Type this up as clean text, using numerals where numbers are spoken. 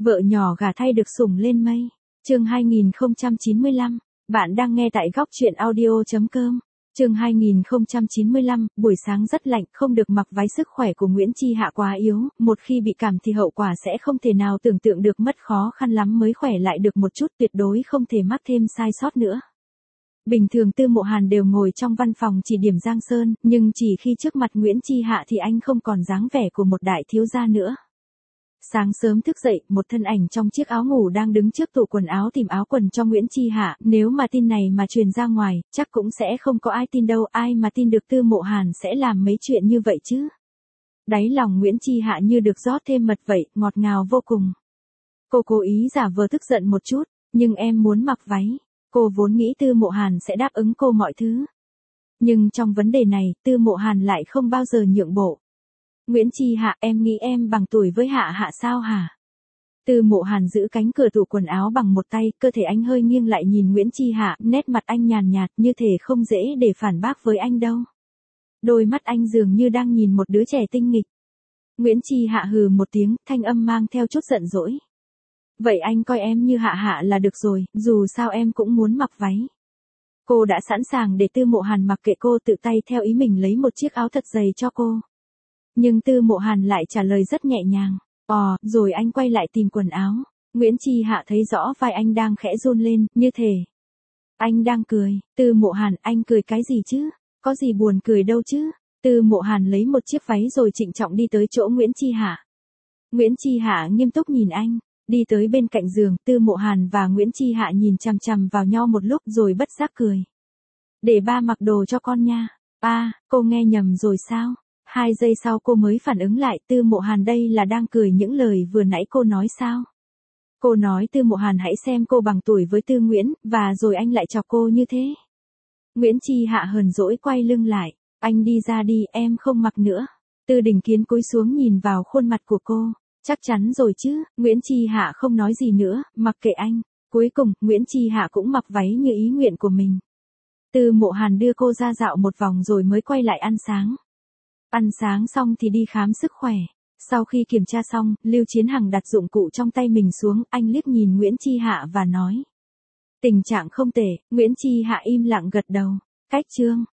Vợ nhỏ gả thay được sủng lên mây. Chương 2095. Bạn đang nghe tại góc truyện audio.com. Chương 2095, buổi sáng rất lạnh, không được mặc váy, sức khỏe của Nguyễn Chi Hạ quá yếu, một khi bị cảm thì hậu quả sẽ không thể nào tưởng tượng được, mất khó khăn lắm mới khỏe lại được một chút, tuyệt đối không thể mắc thêm sai sót nữa. Bình thường Tư Mộ Hàn đều ngồi trong văn phòng chỉ điểm Giang Sơn, nhưng chỉ khi trước mặt Nguyễn Chi Hạ thì anh không còn dáng vẻ của một đại thiếu gia nữa. Sáng sớm thức dậy, một thân ảnh trong chiếc áo ngủ đang đứng trước tủ quần áo tìm áo quần cho Nguyễn Chi Hạ, nếu mà tin này mà truyền ra ngoài, chắc cũng sẽ không có ai tin đâu, ai mà tin được Tư Mộ Hàn sẽ làm mấy chuyện như vậy chứ. Đáy lòng Nguyễn Chi Hạ như được rót thêm mật vậy, ngọt ngào vô cùng. Cô cố ý giả vờ tức giận một chút, nhưng em muốn mặc váy. Cô vốn nghĩ Tư Mộ Hàn sẽ đáp ứng cô mọi thứ. Nhưng trong vấn đề này, Tư Mộ Hàn lại không bao giờ nhượng bộ. Nguyễn Chi Hạ, em nghĩ em bằng tuổi với Hạ Hạ sao hả? Tư Mộ Hàn giữ cánh cửa tủ quần áo bằng một tay, cơ thể anh hơi nghiêng lại nhìn Nguyễn Chi Hạ, nét mặt anh nhàn nhạt như thể không dễ để phản bác với anh đâu. Đôi mắt anh dường như đang nhìn một đứa trẻ tinh nghịch. Nguyễn Chi Hạ hừ một tiếng, thanh âm mang theo chút giận dỗi. Vậy anh coi em như Hạ Hạ là được rồi, dù sao em cũng muốn mặc váy. Cô đã sẵn sàng để Tư Mộ Hàn mặc kệ cô, tự tay theo ý mình lấy một chiếc áo thật dày cho cô. Nhưng Tư Mộ Hàn lại trả lời rất nhẹ nhàng. Rồi anh quay lại tìm quần áo. Nguyễn Chi Hạ thấy rõ vai anh đang khẽ run lên, như thể anh đang cười. Tư Mộ Hàn, anh cười cái gì chứ? Có gì buồn cười đâu chứ? Tư Mộ Hàn lấy một chiếc váy rồi trịnh trọng đi tới chỗ Nguyễn Chi Hạ. Nguyễn Chi Hạ nghiêm túc nhìn anh. Đi tới bên cạnh giường, Tư Mộ Hàn và Nguyễn Chi Hạ nhìn chằm chằm vào nhau một lúc rồi bất giác cười. Để ba mặc đồ cho con nha. Cô nghe nhầm rồi sao? 2 giây sau cô mới phản ứng lại, Tư Mộ Hàn đây là đang cười những lời vừa nãy cô nói sao? Cô nói Tư Mộ Hàn hãy xem cô bằng tuổi với Tư Nguyễn, và rồi anh lại chọc cô như thế. Nguyễn Chi Hạ hờn dỗi quay lưng lại. Anh đi ra đi, em không mặc nữa. Tư Đình Kiến cúi xuống nhìn vào khuôn mặt của cô. Chắc chắn rồi chứ, Nguyễn Chi Hạ không nói gì nữa, mặc kệ anh. Cuối cùng, Nguyễn Chi Hạ cũng mặc váy như ý nguyện của mình. Tư Mộ Hàn đưa cô ra dạo một vòng rồi mới quay lại ăn sáng. Ăn sáng xong thì đi khám sức khỏe. Sau khi kiểm tra xong, Lưu Chiến Hằng đặt dụng cụ trong tay mình xuống, anh liếc nhìn Nguyễn Chi Hạ và nói. Tình trạng không tệ. Nguyễn Chi Hạ im lặng gật đầu. Cách chương.